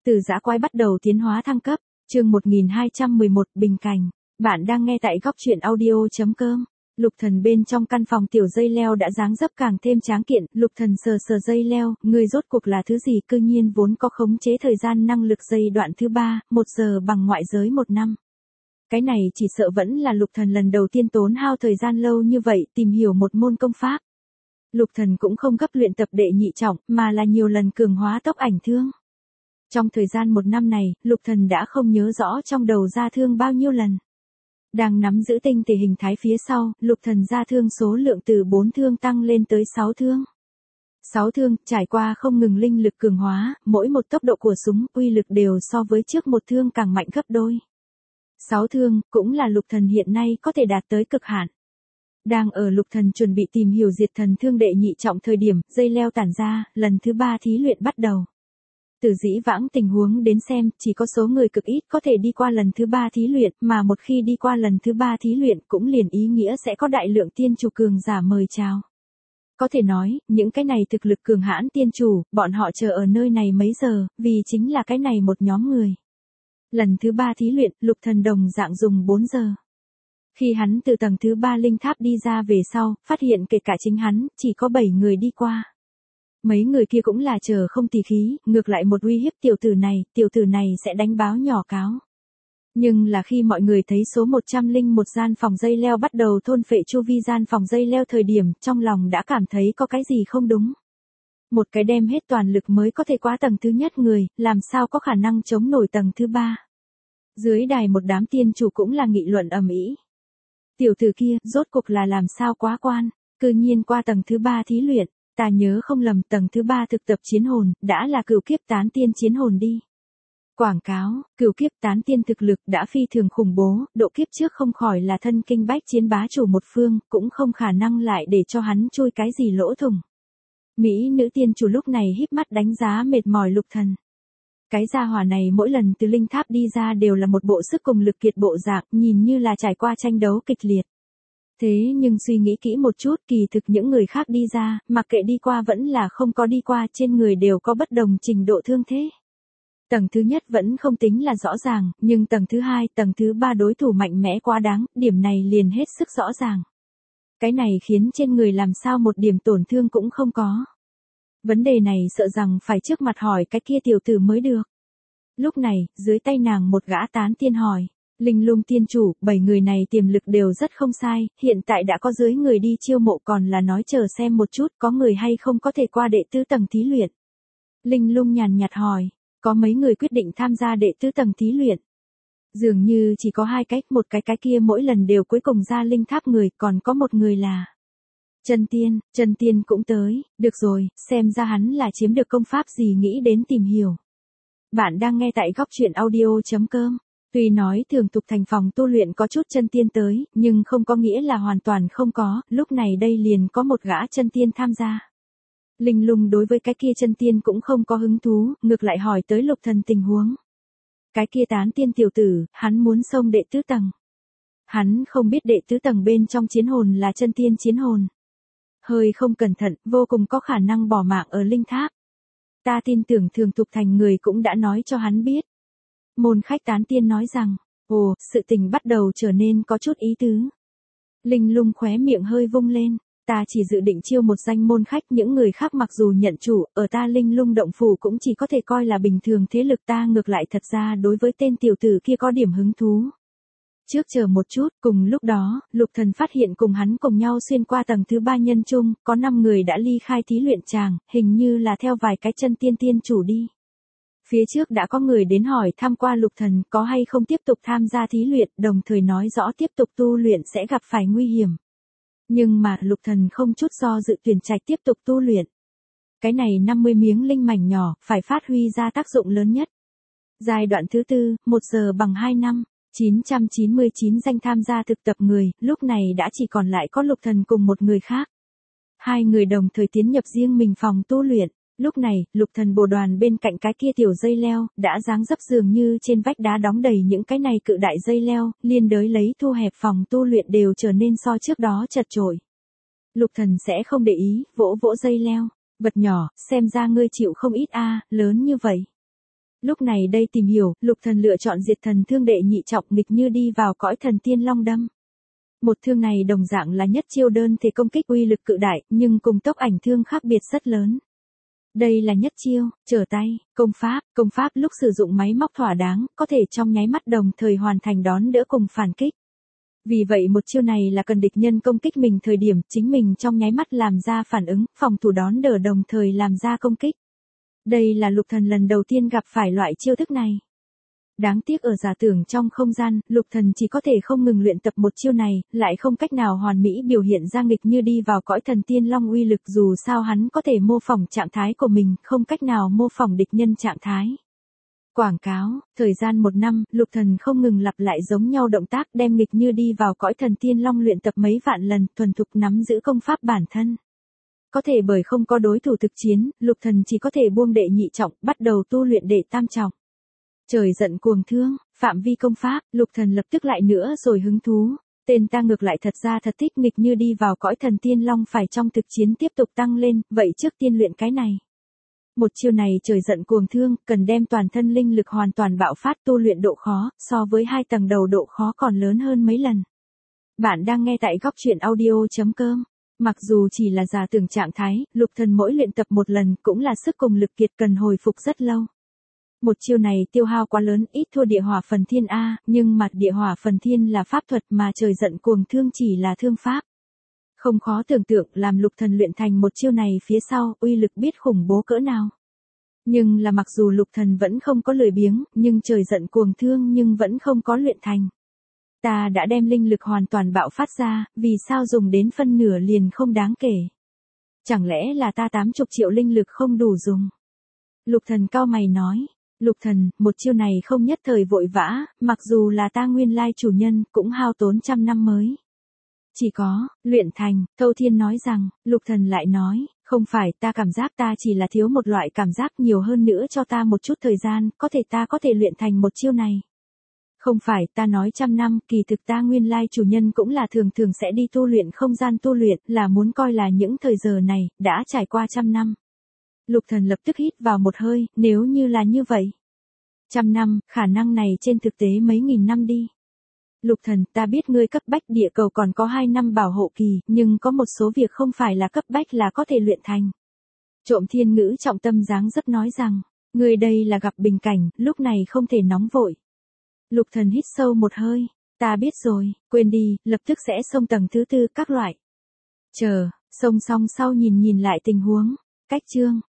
Từ dã quái bắt đầu tiến hóa thăng cấp, chương 1211 Bình Cảnh. Bạn đang nghe tại góc truyện audio.com. Lục Thần bên trong căn phòng tiểu dây leo đã dáng dấp càng thêm tráng kiện, Lục Thần sờ sờ dây leo, người rốt cuộc là thứ gì, cư nhiên vốn có khống chế thời gian năng lực giai đoạn thứ 3, 1 giờ bằng ngoại giới 1 năm. Cái này chỉ sợ vẫn là Lục Thần lần đầu tiên tốn hao thời gian lâu như vậy tìm hiểu một môn công pháp. Lục Thần cũng không gấp luyện tập đệ nhị trọng, mà là nhiều lần cường hóa tốc ảnh thương. Trong thời gian 1 năm này, Lục Thần đã không nhớ rõ trong đầu ra thương bao nhiêu lần. Đang nắm giữ tinh thể hình thái phía sau, Lục Thần ra thương số lượng từ 4 thương tăng lên tới 6 thương. 6 thương, trải qua không ngừng linh lực cường hóa, mỗi một tốc độ của súng, uy lực đều so với trước một thương càng mạnh gấp đôi. 6 thương, cũng là Lục Thần hiện nay có thể đạt tới cực hạn. Đang ở Lục Thần chuẩn bị tìm hiểu diệt thần thương đệ nhị trọng thời điểm, dây leo tản ra, lần thứ 3 thí luyện bắt đầu. Từ dĩ vãng tình huống đến xem, chỉ có số người cực ít có thể đi qua lần thứ 3 thí luyện, mà một khi đi qua lần thứ 3 thí luyện cũng liền ý nghĩa sẽ có đại lượng tiên chủ cường giả mời chào. Có thể nói, những cái này thực lực cường hãn tiên chủ, bọn họ chờ ở nơi này mấy giờ, vì chính là cái này một nhóm người. Lần thứ 3 thí luyện, Lục Thần đồng dạng dùng 4 giờ. Khi hắn từ tầng thứ 3 linh tháp đi ra về sau, phát hiện kể cả chính hắn, chỉ có 7 người đi qua. Mấy người kia cũng là chờ không tỉ khí, ngược lại một uy hiếp tiểu tử này sẽ đánh báo nhỏ cáo. Nhưng là khi mọi người thấy số 101 gian phòng dây leo bắt đầu thôn phệ chu vi gian phòng dây leo thời điểm, trong lòng đã cảm thấy có cái gì không đúng. Một cái đem hết toàn lực mới có thể qua tầng thứ nhất người, làm sao có khả năng chống nổi tầng thứ 3. Dưới đài một đám tiên chủ cũng là nghị luận ầm ĩ. Tiểu tử kia, rốt cuộc là làm sao quá quan, cư nhiên qua tầng thứ 3 thí luyện. Ta nhớ không lầm tầng thứ 3 thực tập chiến hồn, đã là cửu kiếp tán tiên chiến hồn đi. Quảng cáo, cửu kiếp tán tiên thực lực đã phi thường khủng bố, độ kiếp trước không khỏi là thân kinh bách chiến bá chủ một phương, cũng không khả năng lại để cho hắn chui cái gì lỗ thủng. Mỹ nữ tiên chủ lúc này híp mắt đánh giá mệt mỏi Lục Thần. Cái gia hỏa này mỗi lần từ linh tháp đi ra đều là một bộ sức cùng lực kiệt bộ dạng, nhìn như là trải qua tranh đấu kịch liệt. Thế nhưng suy nghĩ kỹ một chút, kỳ thực những người khác đi ra, mặc kệ đi qua vẫn là không có đi qua, trên người đều có bất đồng trình độ thương thế. Tầng thứ nhất vẫn không tính là rõ ràng, nhưng tầng thứ 2, tầng thứ 3 đối thủ mạnh mẽ quá đáng, điểm này liền hết sức rõ ràng. Cái này khiến trên người làm sao một điểm tổn thương cũng không có. Vấn đề này sợ rằng phải trước mặt hỏi cái kia tiểu tử mới được. Lúc này, dưới tay nàng một gã tán tiên hỏi. Linh Lung tiên chủ, 7 người này tiềm lực đều rất không sai, hiện tại đã có dưới người đi chiêu mộ, còn là nói chờ xem một chút có người hay không có thể qua đệ tứ tầng thí luyện. Linh Lung nhàn nhạt hỏi, có mấy người quyết định tham gia đệ tứ tầng thí luyện. Dường như chỉ có 2 cách, một cái kia mỗi lần đều cuối cùng ra linh tháp người, còn có một người là Chân Tiên cũng tới, được rồi, xem ra hắn là chiếm được công pháp gì nghĩ đến tìm hiểu. Bạn đang nghe tại góc truyện audio.com. Tuy nói thường tục thành phòng tu luyện có chút chân tiên tới, nhưng không có nghĩa là hoàn toàn không có, lúc này đây liền có một gã chân tiên tham gia. Linh Lung đối với cái kia chân tiên cũng không có hứng thú, ngược lại hỏi tới Lục Thần tình huống. Cái kia tán tiên tiểu tử, hắn muốn xông đệ tứ tầng. Hắn không biết đệ tứ tầng bên trong chiến hồn là chân tiên chiến hồn. Hơi không cẩn thận, vô cùng có khả năng bỏ mạng ở linh tháp. Ta tin tưởng thường tục thành người cũng đã nói cho hắn biết. Môn khách tán tiên nói rằng, ồ, sự tình bắt đầu trở nên có chút ý tứ. Linh Lung khóe miệng hơi vung lên, ta chỉ dự định chiêu một danh môn khách, những người khác mặc dù nhận chủ, ở ta Linh Lung động phủ cũng chỉ có thể coi là bình thường, thế lực ta ngược lại thật ra đối với tên tiểu tử kia có điểm hứng thú. Trước chờ một chút, cùng lúc đó, Lục Thần phát hiện cùng hắn cùng nhau xuyên qua tầng thứ 3 nhân chung, có 5 người đã ly khai thí luyện tràng, hình như là theo vài cái chân tiên chủ đi. Phía trước đã có người đến hỏi thăm qua Lục Thần có hay không tiếp tục tham gia thí luyện, đồng thời nói rõ tiếp tục tu luyện sẽ gặp phải nguy hiểm. Nhưng mà Lục Thần không chút do dự tuyển trạch tiếp tục tu luyện. Cái này 50 miếng linh mảnh nhỏ, phải phát huy ra tác dụng lớn nhất. Giai đoạn thứ 4, 1 giờ bằng 2 năm, 999 danh tham gia thực tập người, lúc này đã chỉ còn lại có Lục Thần cùng một người khác. 2 người đồng thời tiến nhập riêng mình phòng tu luyện. Lúc này, Lục Thần bồ đoàn bên cạnh cái kia tiểu dây leo, đã dáng dấp dường như trên vách đá đóng đầy những cái này cự đại dây leo, liên đới lấy thu hẹp phòng tu luyện đều trở nên so trước đó chật chội. Lục Thần sẽ không để ý, vỗ vỗ dây leo, vật nhỏ, xem ra ngươi chịu không ít a, lớn như vậy. Lúc này đây tìm hiểu, Lục Thần lựa chọn diệt thần thương đệ nhị trọng nghịch như đi vào cõi thần tiên long đâm. Một thương này đồng dạng là nhất chiêu đơn thể công kích uy lực cự đại, nhưng cùng tốc ảnh thương khác biệt rất lớn. Đây là nhất chiêu, trở tay, công pháp lúc sử dụng máy móc thỏa đáng, có thể trong nháy mắt đồng thời hoàn thành đón đỡ cùng phản kích. Vì vậy một chiêu này là cần địch nhân công kích mình thời điểm chính mình trong nháy mắt làm ra phản ứng, phòng thủ đón đỡ đồng thời làm ra công kích. Đây là Lục Thần lần đầu tiên gặp phải loại chiêu thức này. Đáng tiếc ở giả tưởng trong không gian, Lục Thần chỉ có thể không ngừng luyện tập một chiêu này, lại không cách nào hoàn mỹ biểu hiện ra nghịch như đi vào cõi thần tiên long uy lực, dù sao hắn có thể mô phỏng trạng thái của mình, không cách nào mô phỏng địch nhân trạng thái. Quảng cáo, thời gian 1 năm, Lục Thần không ngừng lặp lại giống nhau động tác đem nghịch như đi vào cõi thần tiên long luyện tập mấy vạn lần, thuần thục nắm giữ công pháp bản thân. Có thể bởi không có đối thủ thực chiến, Lục Thần chỉ có thể buông đệ nhị trọng, bắt đầu tu luyện đệ tam trọng. Trời giận cuồng thương, phạm vi công pháp, Lục Thần lập tức lại nữa rồi hứng thú. Tên ta ngược lại thật ra thật thích nghịch như đi vào cõi thần tiên long phải trong thực chiến tiếp tục tăng lên, vậy trước tiên luyện cái này. Một chiêu này trời giận cuồng thương, cần đem toàn thân linh lực hoàn toàn bạo phát, tu luyện độ khó, so với 2 tầng đầu độ khó còn lớn hơn mấy lần. Bạn đang nghe tại góc truyện audio.com. Mặc dù chỉ là giả tưởng trạng thái, Lục Thần mỗi luyện tập một lần cũng là sức cùng lực kiệt, cần hồi phục rất lâu. Một chiêu này tiêu hao quá lớn, ít thua địa hỏa phần thiên A, nhưng mà địa hỏa phần thiên là pháp thuật mà trời giận cuồng thương chỉ là thương pháp. Không khó tưởng tượng làm Lục Thần luyện thành một chiêu này phía sau, uy lực biết khủng bố cỡ nào. Nhưng là mặc dù Lục Thần vẫn không có lười biếng, nhưng trời giận cuồng thương nhưng vẫn không có luyện thành. Ta đã đem linh lực hoàn toàn bạo phát ra, vì sao dùng đến phân nửa liền không đáng kể. Chẳng lẽ là ta 80 triệu linh lực không đủ dùng? Lục Thần cau mày nói. Lục Thần, một chiêu này không nhất thời vội vã, mặc dù là ta nguyên lai chủ nhân, cũng hao tốn trăm năm mới. Chỉ có, luyện thành, Thâu Thiên nói rằng, Lục Thần lại nói, không phải, ta cảm giác ta chỉ là thiếu một loại cảm giác, nhiều hơn nữa cho ta một chút thời gian, có thể ta có thể luyện thành một chiêu này. Không phải, ta nói trăm năm, kỳ thực ta nguyên lai chủ nhân cũng là thường thường sẽ đi tu luyện không gian tu luyện, là muốn coi là những thời giờ này, đã trải qua trăm năm. Lục Thần lập tức hít vào một hơi, nếu như là như vậy. 100 năm, khả năng này trên thực tế mấy nghìn năm đi. Lục Thần, ta biết ngươi cấp bách địa cầu còn có 2 năm bảo hộ kỳ, nhưng có một số việc không phải là cấp bách là có thể luyện thành. Trộm Thiên Ngữ trọng tâm dáng rất nói rằng, ngươi đây là gặp bình cảnh, lúc này không thể nóng vội. Lục Thần hít sâu một hơi, ta biết rồi, quên đi, lập tức sẽ xông tầng thứ 4 các loại. Chờ, xông xong sau nhìn lại tình huống, cách chương.